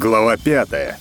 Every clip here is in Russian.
Глава 5.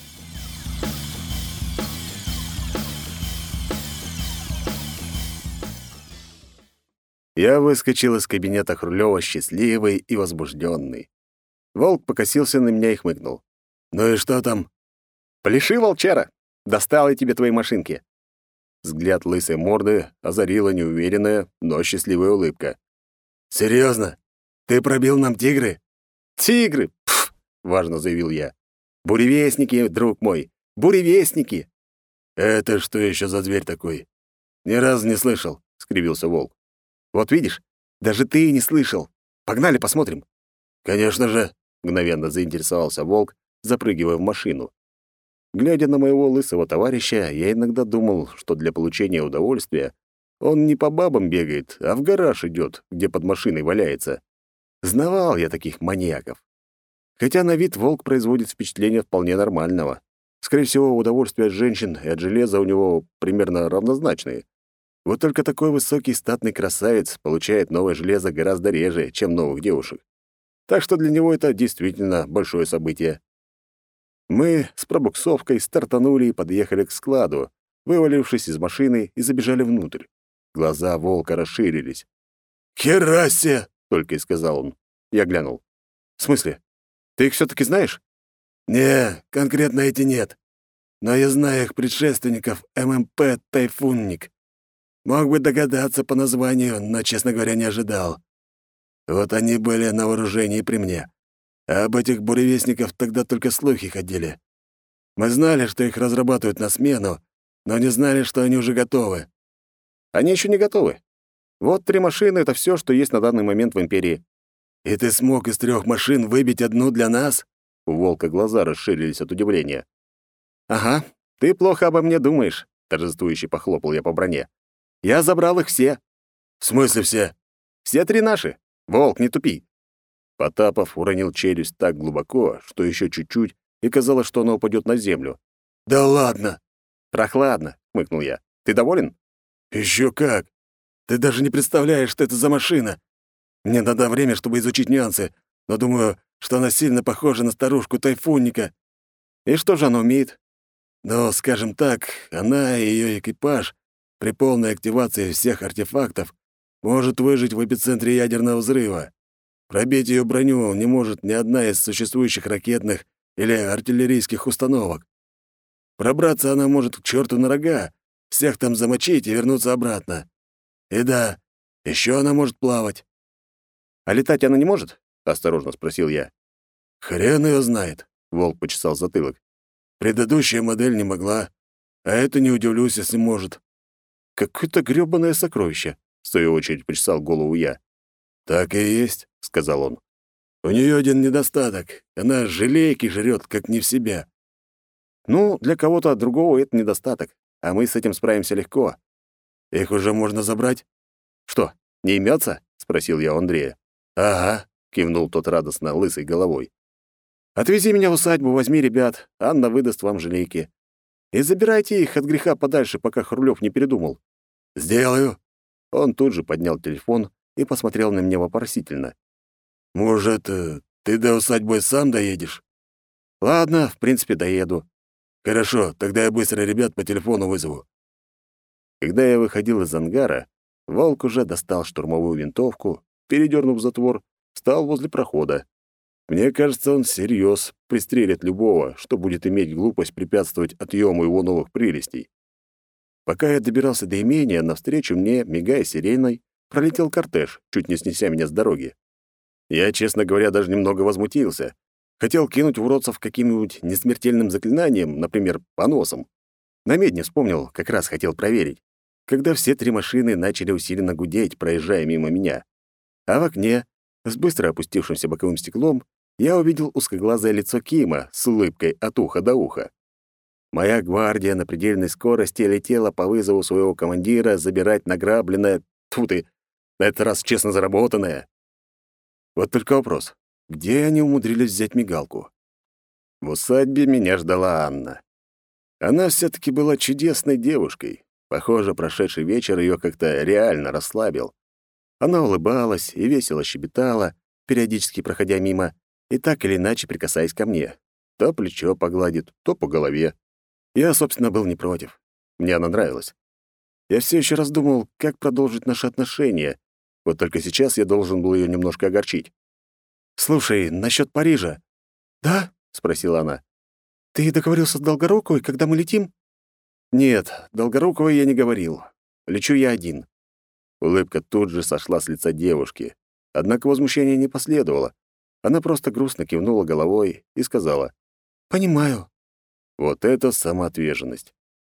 Я выскочил из кабинета Хрулёва счастливый и возбужденный. Волк покосился на меня и хмыкнул. «Ну и что там?» «Пляши, волчара! Достал я тебе твои машинки!» Взгляд лысой морды озарила неуверенная, но счастливая улыбка. «Серьезно? Ты пробил нам тигры?» «Тигры! Пф!» — важно заявил я. «Буревестники, друг мой! Буревестники!» «Это что еще за зверь такой? Ни разу не слышал», — скривился волк. «Вот видишь, даже ты и не слышал. Погнали посмотрим». «Конечно же», — мгновенно заинтересовался волк, запрыгивая в машину. Глядя на моего лысого товарища, я иногда думал, что для получения удовольствия он не по бабам бегает, а в гараж идет, где под машиной валяется. Знавал я таких маньяков. Хотя на вид волк производит впечатление вполне нормального. Скорее всего, удовольствие от женщин и от железа у него примерно равнозначные. Вот только такой высокий статный красавец получает новое железо гораздо реже, чем новых девушек. Так что для него это действительно большое событие. Мы с пробуксовкой стартанули и подъехали к складу, вывалившись из машины и забежали внутрь. Глаза волка расширились. «Херасе!» — только и сказал он. Я глянул. «В смысле? Ты их все-таки знаешь?» «Не, конкретно эти нет. Но я знаю их предшественников ММП «Тайфунник». Мог бы догадаться по названию, но, честно говоря, не ожидал. Вот они были на вооружении при мне. А об этих буревестников тогда только слухи ходили. Мы знали, что их разрабатывают на смену, но не знали, что они уже готовы». «Они еще не готовы. Вот 3 машины — это все, что есть на данный момент в Империи». «И ты смог из 3 машин выбить одну для нас?» У волка глаза расширились от удивления. «Ага, ты плохо обо мне думаешь», — торжествующе похлопал я по броне. «Я забрал их все». «В смысле все?» «Все 3 наши. Волк, не тупи». Потапов уронил челюсть так глубоко, что еще чуть-чуть, и казалось, что она упадет на землю. «Да ладно!» «Прохладно», — хмыкнул я. «Ты доволен?» «Еще как! Ты даже не представляешь, что это за машина! Мне надо время, чтобы изучить нюансы, но думаю, что она сильно похожа на старушку Тайфунника». «И что же она умеет?» «Ну, скажем так, она и ее экипаж при полной активации всех артефактов может выжить в эпицентре ядерного взрыва. Пробить ее броню не может ни одна из существующих ракетных или артиллерийских установок. Пробраться она может к черту на рога, всех там замочить и вернуться обратно. И да, еще она может плавать». «А летать она не может?» — осторожно спросил я. «Хрен ее знает», — волк почесал затылок. «Предыдущая модель не могла, а это не удивлюсь, если может». «Какое-то грёбаное сокровище», — в свою очередь почесал голову я. «Так и есть», — сказал он. «У нее один недостаток. Она желейки жрет, как не в себя». «Ну, для кого-то другого это недостаток, а мы с этим справимся легко». «Их уже можно забрать?» «Что, не имется?» — спросил я у Андрея. «Ага», — кивнул тот радостно лысой головой. «Отвези меня в усадьбу, возьми ребят, Анна выдаст вам желейки. И забирайте их от греха подальше, пока Хрулёв не передумал». «Сделаю». Он тут же поднял телефон и посмотрел на меня вопросительно. «Может, ты до усадьбы сам доедешь?» «Ладно, в принципе, доеду». «Хорошо, тогда я быстро ребят по телефону вызову». Когда я выходил из ангара, волк уже достал штурмовую винтовку, передернув затвор, встал возле прохода. Мне кажется, он всерьез пристрелит любого, что будет иметь глупость препятствовать отъему его новых прелестей. Пока я добирался до имения, навстречу мне, мигая сиреной, пролетел кортеж, чуть не снеся меня с дороги. Я, честно говоря, даже немного возмутился. Хотел кинуть уродцев каким-нибудь несмертельным заклинанием, например, поносом. На медне вспомнил, как раз хотел проверить, когда все 3 машины начали усиленно гудеть, проезжая мимо меня. А в окне, с быстро опустившимся боковым стеклом, я увидел узкоглазое лицо Кима с улыбкой от уха до уха. Моя гвардия на предельной скорости летела по вызову своего командира забирать награбленное, тьфу ты, на этот раз честно заработанное. Вот только вопрос, где они умудрились взять мигалку? В усадьбе меня ждала Анна. Она все-таки была чудесной девушкой. Похоже, прошедший вечер ее как-то реально расслабил. Она улыбалась и весело щебетала, периодически проходя мимо, и так или иначе прикасаясь ко мне. То плечо погладит, то по голове. Я, собственно, был не против. Мне она нравилась. Я все еще раздумывал, как продолжить наши отношения. Вот только сейчас я должен был ее немножко огорчить. «Слушай, насчет Парижа». «Да?» — спросила она. «Ты договорился с Долгоруковой, когда мы летим?» «Нет, Долгоруковой я не говорил. Лечу я один». Улыбка тут же сошла с лица девушки. Однако возмущения не последовало. Она просто грустно кивнула головой и сказала: «Понимаю». Вот это самоотверженность.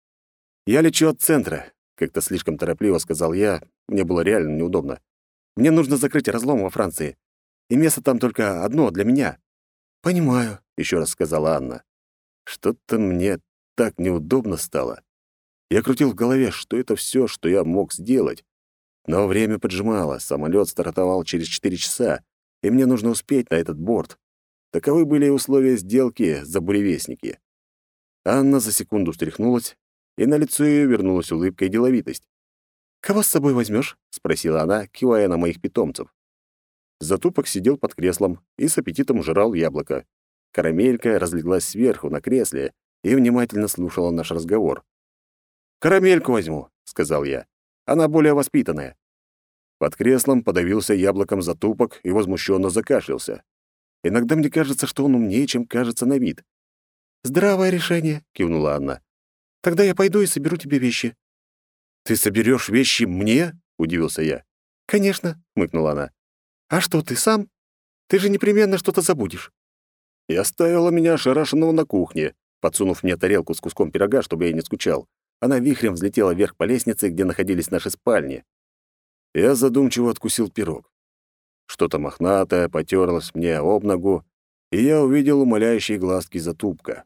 «Я лечу от центра», — как-то слишком торопливо сказал я. Мне было реально неудобно. «Мне нужно закрыть разлом во Франции. И место там только одно для меня». «Понимаю», — еще раз сказала Анна. Что-то мне так неудобно стало. Я крутил в голове, что это все, что я мог сделать. Но время поджимало, самолет стартовал через 4 часа, и мне нужно успеть на этот борт. Таковы были и условия сделки за буревестники. Анна за секунду встряхнулась, и на лицо ее вернулась улыбка и деловитость. «Кого с собой возьмешь? Спросила она, кивая на моих питомцев. Затупок сидел под креслом и с аппетитом жрал яблоко. Карамелька разлеглась сверху на кресле и внимательно слушала наш разговор. «Карамельку возьму», — сказал я. «Она более воспитанная». Под креслом подавился яблоком Затупок и возмущенно закашлялся. Иногда мне кажется, что он умнее, чем кажется на вид. «Здравое решение», — кивнула Анна. «Тогда я пойду и соберу тебе вещи». «Ты соберешь вещи мне?» — удивился я. «Конечно», — хмыкнула она. «А что, ты сам? Ты же непременно что-то забудешь». И оставила меня ошарашенного на кухне, подсунув мне тарелку с куском пирога, чтобы я не скучал. Она вихрем взлетела вверх по лестнице, где находились наши спальни. Я задумчиво откусил пирог. Что-то мохнатое потерлось мне об ногу, и я увидел умоляющие глазки Затупка.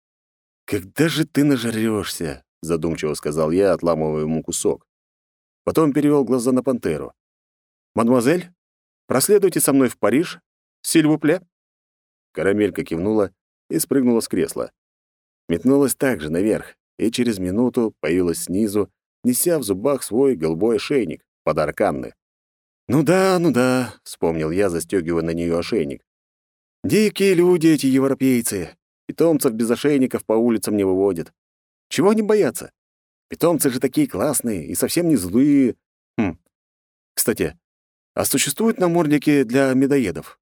«Когда же ты нажрёшься?» — задумчиво сказал я, отламывая ему кусок. Потом перевел глаза на пантеру. «Мадемуазель, проследуйте со мной в Париж. Силь-ву-пле». Карамелька кивнула и спрыгнула с кресла. Метнулась также наверх, и через минуту появилась снизу, неся в зубах свой голубой ошейник, подарок Анны. ну да», — вспомнил я, застёгивая на неё ошейник. «Дикие люди эти европейцы. Питомцев без ошейников по улицам не выводят. Чего они боятся? Питомцы же такие классные и совсем не злые. Кстати, а существуют намордники для медоедов?»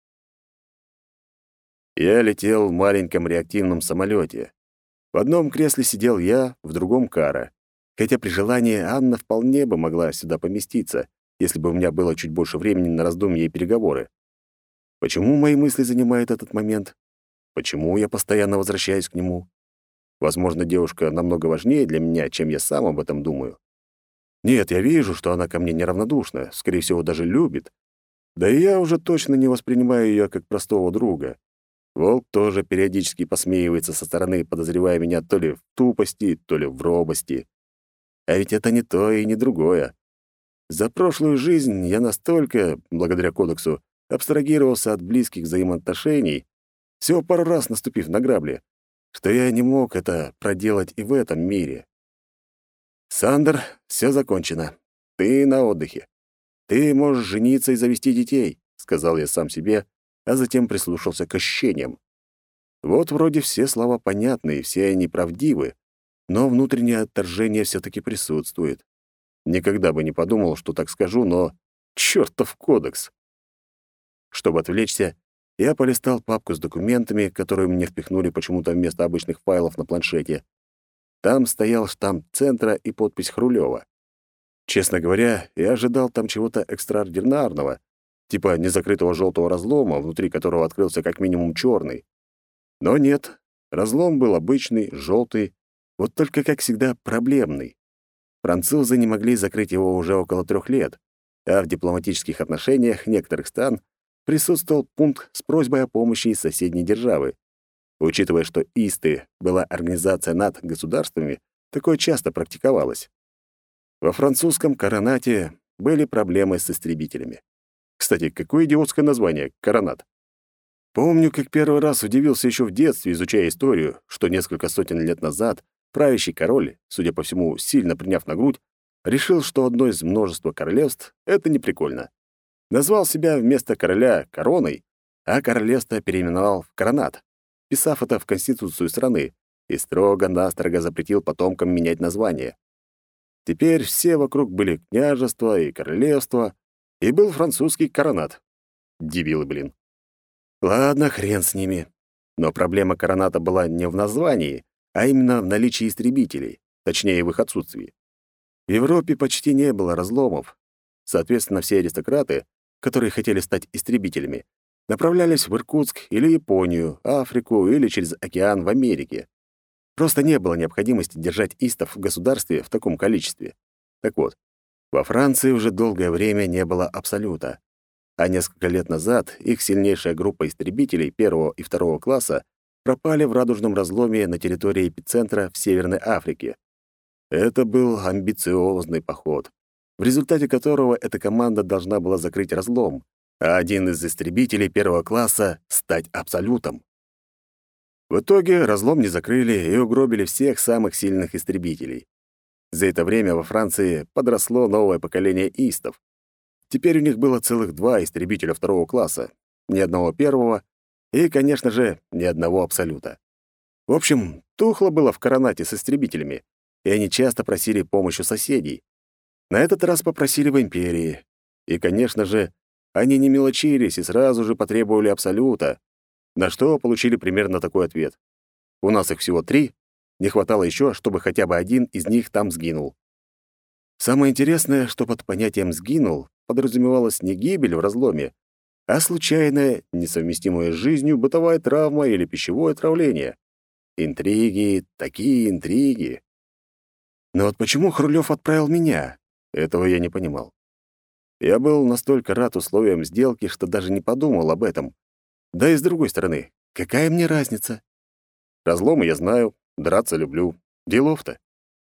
Я летел в маленьком реактивном самолете. В одном кресле сидел я, в другом — Кара. Хотя при желании Анна вполне бы могла сюда поместиться, если бы у меня было чуть больше времени на раздумья и переговоры. Почему мои мысли занимают этот момент? Почему я постоянно возвращаюсь к нему? Возможно, девушка намного важнее для меня, чем я сам об этом думаю. Нет, я вижу, что она ко мне неравнодушна, скорее всего, даже любит. Да и я уже точно не воспринимаю ее как простого друга. Волк тоже периодически посмеивается со стороны, подозревая меня то ли в тупости, то ли в робости. А ведь это не то и не другое. За прошлую жизнь я настолько, благодаря кодексу, абстрагировался от близких взаимоотношений, всего пару раз наступив на грабли, что я не мог это проделать и в этом мире. «Сандер, все закончено. Ты на отдыхе. Ты можешь жениться и завести детей», — сказал я сам себе, а затем прислушался к ощущениям. Вот вроде все слова понятны и все они правдивы, но внутреннее отторжение все-таки присутствует. Никогда бы не подумал, что так скажу, но чертов кодекс. Чтобы отвлечься, я полистал папку с документами, которые мне впихнули почему-то вместо обычных файлов на планшете. Там стоял штамп центра и подпись Хрулева. Честно говоря, я ожидал там чего-то экстраординарного, типа незакрытого желтого разлома, внутри которого открылся как минимум черный. Но нет, разлом был обычный, желтый, вот только, как всегда, проблемный. Французы не могли закрыть его уже около 3 лет, а в дипломатических отношениях некоторых стран присутствовал пункт с просьбой о помощи из соседней державы. Учитывая, что ИСТы была организация над государствами, такое часто практиковалось. Во французском коронате были проблемы с истребителями. Кстати, какое идиотское название — коронат. Помню, как первый раз удивился еще в детстве, изучая историю, что несколько сотен лет назад правящий король, судя по всему, сильно приняв на грудь, решил, что одно из множества королевств — это не прикольно. Назвал себя вместо короля короной, а королевство переименовал в коронат. вписав это в конституцию страны, и строго-настрого запретил потомкам менять название. Теперь все вокруг были княжества и королевства, и был французский коронат. Дебилы, блин. Ладно, хрен с ними. Но проблема короната была не в названии, а именно в наличии истребителей, точнее, в их отсутствии. В Европе почти не было разломов. Соответственно, все аристократы, которые хотели стать истребителями, направлялись в Иркутск или Японию, Африку или через океан в Америке. Просто не было необходимости держать истов в государстве в таком количестве. Так вот, во Франции уже долгое время не было абсолюта, а несколько лет назад их сильнейшая группа истребителей первого и второго класса пропали в радужном разломе на территории эпицентра в Северной Африке. Это был амбициозный поход, в результате которого эта команда должна была закрыть разлом, а один из истребителей первого класса — стать абсолютом. В итоге разлом не закрыли и угробили всех самых сильных истребителей. За это время во Франции подросло новое поколение истов. Теперь у них было целых 2 истребителя второго класса, ни одного первого и, конечно же, ни одного абсолюта. В общем, тухло было в коронате с истребителями, и они часто просили помощи у соседей. На этот раз попросили в империи. И, конечно же, они не мелочились и сразу же потребовали абсолюта, на что получили примерно такой ответ. У нас их всего 3, не хватало еще, чтобы хотя бы один из них там сгинул. Самое интересное, что под понятием «сгинул» подразумевалась не гибель в разломе, а случайная, несовместимая с жизнью бытовая травма или пищевое отравление. Интриги, такие интриги. Но вот почему Хрулёв отправил меня? Этого я не понимал. Я был настолько рад условиям сделки, что даже не подумал об этом. Да и с другой стороны, какая мне разница? Разломы я знаю, драться люблю. Делов-то.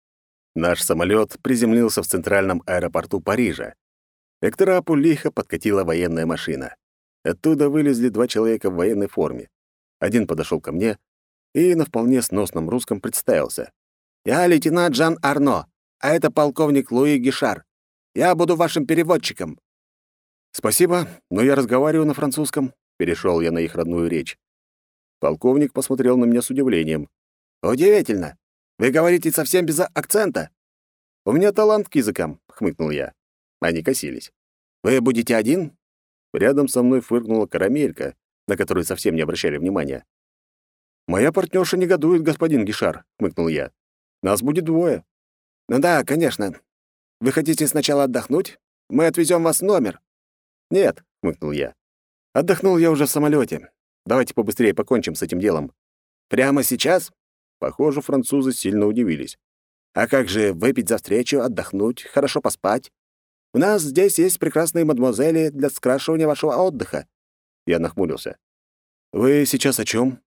Наш самолет приземлился в центральном аэропорту Парижа. К трапу лихо подкатила военная машина. Оттуда вылезли 2 человека в военной форме. Один подошел ко мне и на вполне сносном русском представился. «Я лейтенант Жан Арно, а это полковник Луи Гишар. Я буду вашим переводчиком». «Спасибо, но я разговариваю на французском», — перешел я на их родную речь. Полковник посмотрел на меня с удивлением. «Удивительно. Вы говорите совсем без акцента». «У меня талант к языкам», — хмыкнул я. Они косились. «Вы будете один?» Рядом со мной фыркнула карамелька, на которую совсем не обращали внимания. «Моя партнерша негодует, господин Гишар», — хмыкнул я. «Нас будет 2». «Ну да, конечно. Вы хотите сначала отдохнуть? Мы отвезем вас в номер». «Нет», — хмыкнул я. «Отдохнул я уже в самолете. Давайте побыстрее покончим с этим делом». «Прямо сейчас?» Похоже, французы сильно удивились. «А как же выпить за встречу, отдохнуть, хорошо поспать? У нас здесь есть прекрасные мадемуазели для скрашивания вашего отдыха». Я нахмурился. «Вы сейчас о чем?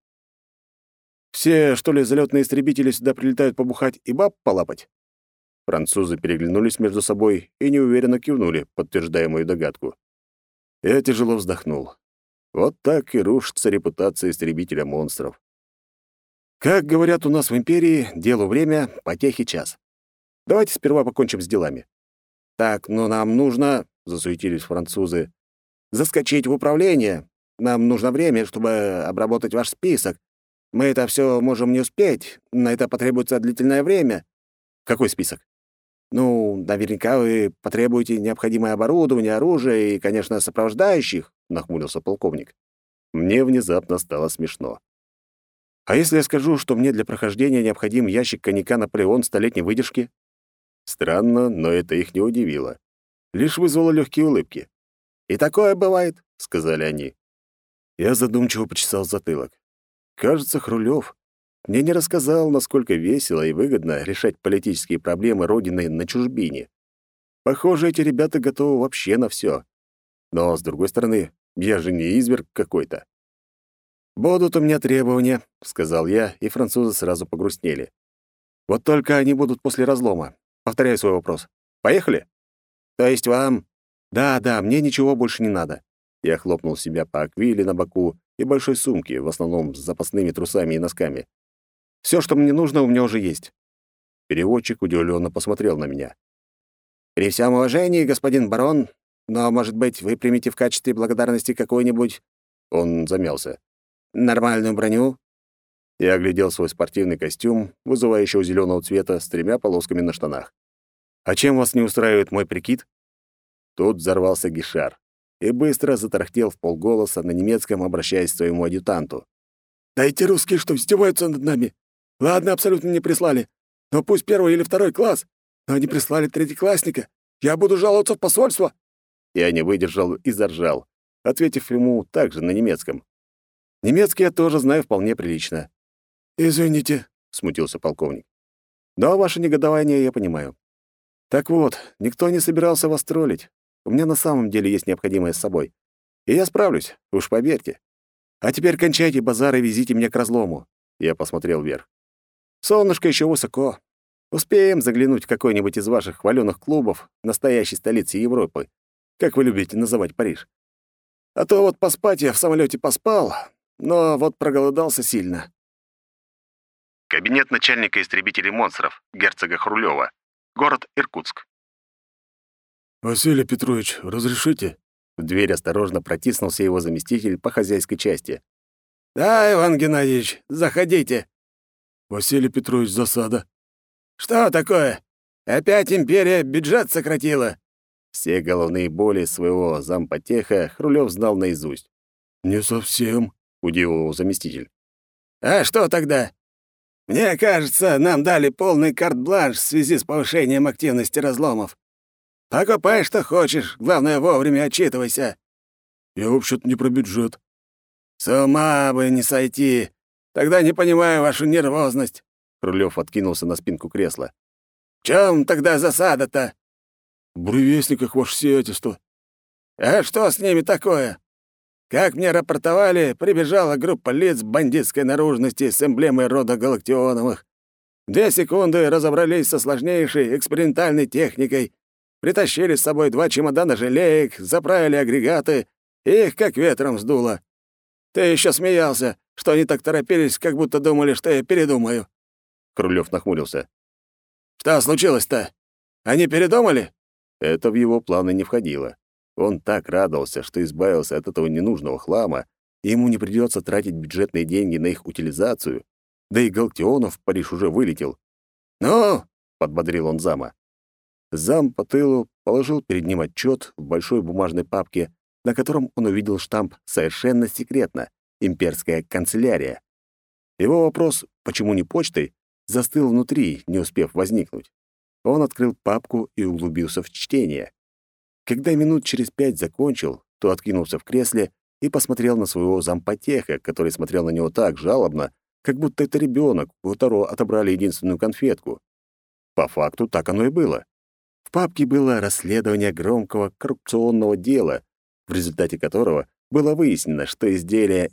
Все, что ли, залетные истребители сюда прилетают побухать и баб полапать?» Французы переглянулись между собой и неуверенно кивнули, подтверждая мою догадку. Я тяжело вздохнул. Вот так и рушится репутация истребителя монстров. Как говорят у нас в империи, делу время, потехи час. Давайте сперва покончим с делами. «Так, ну нам нужно, — засуетились французы, — заскочить в управление. Нам нужно время, чтобы обработать ваш список. Мы это все можем не успеть, на это потребуется длительное время». «Какой список?» «Ну, наверняка вы потребуете необходимое оборудование, оружие и, конечно, сопровождающих», — нахмурился полковник. Мне внезапно стало смешно. «А если я скажу, что мне для прохождения необходим ящик коньяка «Наполеон» столетней выдержки?» Странно, но это их не удивило. Лишь вызвало легкие улыбки. «И такое бывает», — сказали они. Я задумчиво почесал затылок. Кажется, Хрулёв мне не рассказал, насколько весело и выгодно решать политические проблемы Родины на чужбине. Похоже, эти ребята готовы вообще на все. Но, с другой стороны, я же не изверг какой-то. «Будут у меня требования», — сказал я, и французы сразу погрустнели. «Вот только они будут после разлома. Повторяю свой вопрос. Поехали?» «То есть вам...» «Да, мне ничего больше не надо». Я хлопнул себя по аквиле на боку и большой сумке, в основном с запасными трусами и носками. Все, что мне нужно, у меня уже есть. Переводчик удивленно посмотрел на меня. «При всем уважении, господин барон, но, может быть, вы примете в качестве благодарности какую-нибудь...» Он замялся. «Нормальную броню? Я оглядел свой спортивный костюм, вызывающего зеленого цвета, с 3 полосками на штанах. «А чем вас не устраивает мой прикид?» Тут взорвался Гишар и быстро затарахтел вполголоса на немецком, обращаясь к своему адъютанту. «Да эти русские что, издеваются над нами? Ладно, абсолютно не прислали. Но пусть 1 или 2 класс. Но они прислали 3-классника. Я буду жаловаться в посольство!» Я не выдержал и заржал, ответив ему также на немецком. Немецкий я тоже знаю вполне прилично. «Извините», — смутился полковник. «Да, ваше негодование я понимаю. Так вот, никто не собирался вас троллить. У меня на самом деле есть необходимое с собой. И я справлюсь, уж поверьте. А теперь кончайте базар и везите меня к разлому». Я посмотрел вверх. «Солнышко еще высоко. Успеем заглянуть в какой-нибудь из ваших хвалёных клубов настоящей столицы Европы, как вы любите называть Париж. А то вот поспать я в самолете поспал, но вот проголодался сильно». Кабинет начальника истребителей монстров, герцога Хрулёва. Город Иркутск. «Василий Петрович, разрешите?» В дверь осторожно протиснулся его заместитель по хозяйской части. «Да, Иван Геннадьевич, заходите». «Василий Петрович, засада». «Что такое? Опять империя бюджет сократила?» Все головные боли своего зампотеха Хрулёв знал наизусть. «Не совсем», — удивил его заместитель. «А что тогда? Мне кажется, нам дали полный карт-бланш в связи с повышением активности разломов. Покупай, что хочешь, главное, вовремя отчитывайся». «Я вообще-то не про бюджет». «С ума бы не сойти. Тогда не понимаю вашу нервозность». Хрулёв откинулся на спинку кресла. «В чём тогда засада-то?» «В буревестниках, ваше сиятельство». «А что с ними такое? Как мне рапортовали, прибежала группа лиц бандитской наружности с эмблемой рода Галактионовых. 2 секунды разобрались со сложнейшей экспериментальной техникой, притащили с собой 2 чемодана желеек, заправили агрегаты, и их как ветром сдуло. Ты еще смеялся, что они так торопились, как будто думали, что я передумаю». Крулёв нахмурился. «Что случилось-то? Они передумали?» Это в его планы не входило. Он так радовался, что избавился от этого ненужного хлама, и ему не придется тратить бюджетные деньги на их утилизацию. Да и Галактионов в Париж уже вылетел. «Ну?» — подбодрил он зама. Зам по тылу положил перед ним отчет в большой бумажной папке, на котором он увидел штамп «Совершенно секретно. Имперская канцелярия». Его вопрос «почему не почтой?» застыл внутри, не успев возникнуть. Он открыл папку и углубился в чтение. Когда минут через 5 закончил, то откинулся в кресле и посмотрел на своего зампотеха, который смотрел на него так жалобно, как будто это ребенок, у которого отобрали единственную конфетку. По факту так оно и было. В папке было расследование громкого коррупционного дела, в результате которого было выяснено, что изделие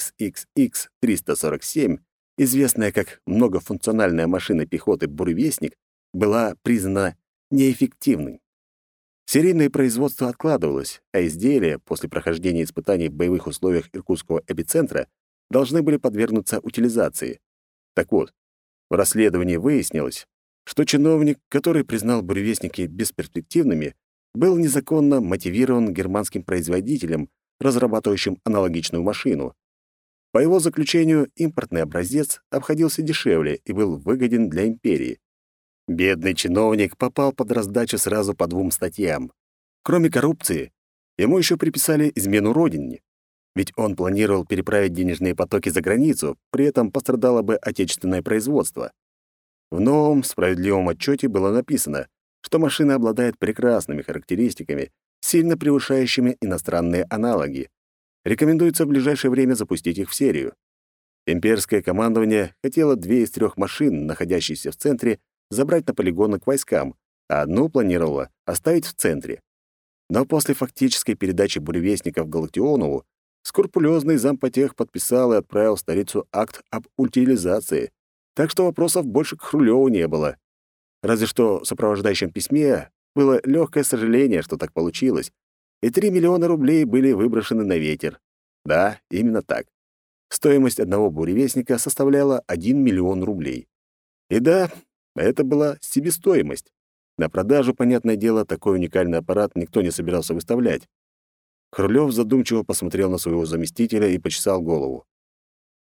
XXX-347, известное как многофункциональная машина пехоты «Буревестник», была признана неэффективной. Серийное производство откладывалось, а изделия после прохождения испытаний в боевых условиях Иркутского эпицентра должны были подвергнуться утилизации. Так вот, в расследовании выяснилось, что чиновник, который признал буревестники бесперспективными, был незаконно мотивирован германским производителем, разрабатывающим аналогичную машину. По его заключению, импортный образец обходился дешевле и был выгоден для империи. Бедный чиновник попал под раздачу сразу по 2 статьям. Кроме коррупции, ему еще приписали измену родине. Ведь он планировал переправить денежные потоки за границу, при этом пострадало бы отечественное производство. В новом справедливом отчете было написано, что машина обладает прекрасными характеристиками, сильно превышающими иностранные аналоги. Рекомендуется в ближайшее время запустить их в серию. Имперское командование хотело 2 из 3 машин, находящиеся в центре, забрать на полигоны к войскам, а одну планировала оставить в центре. Но после фактической передачи буревестников Галактионову скрупулезный зампотех подписал и отправил в столицу акт об утилизации, так что вопросов больше к Хрулёву не было. Разве что в сопровождающем письме было легкое сожаление, что так получилось, и 3 миллиона рублей были выброшены на ветер. Да, именно так. Стоимость одного буревестника составляла 1 миллион рублей. И да, это была себестоимость. На продажу, понятное дело, такой уникальный аппарат никто не собирался выставлять. Хрулёв задумчиво посмотрел на своего заместителя и почесал голову.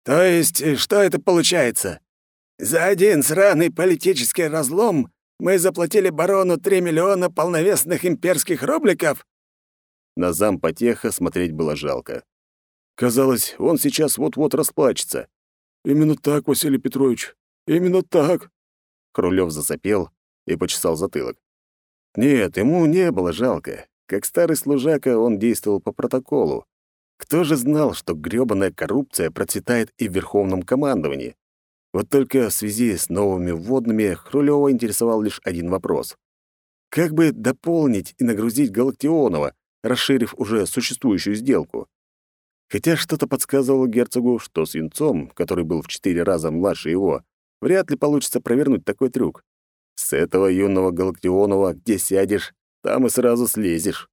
То есть, что это получается? За один сраный политический разлом мы заплатили барону 3 миллиона полновесных имперских рубликов? На зампотеха смотреть было жалко. Казалось, он сейчас вот-вот расплачется. «Именно так, Василий Петрович, именно так!» Хрулёв засопел и почесал затылок. Нет, ему не было жалко. Как старый служака он действовал по протоколу. Кто же знал, что грёбаная коррупция процветает и в верховном командовании? Вот только в связи с новыми вводными Хрулёва интересовал лишь один вопрос. Как бы дополнить и нагрузить Галактионова, расширив уже существующую сделку? Хотя что-то подсказывало герцогу, что с юнцом, который был в 4 раза младше его, вряд ли получится провернуть такой трюк. С этого юного Галактионова где сядешь, там и сразу слезешь.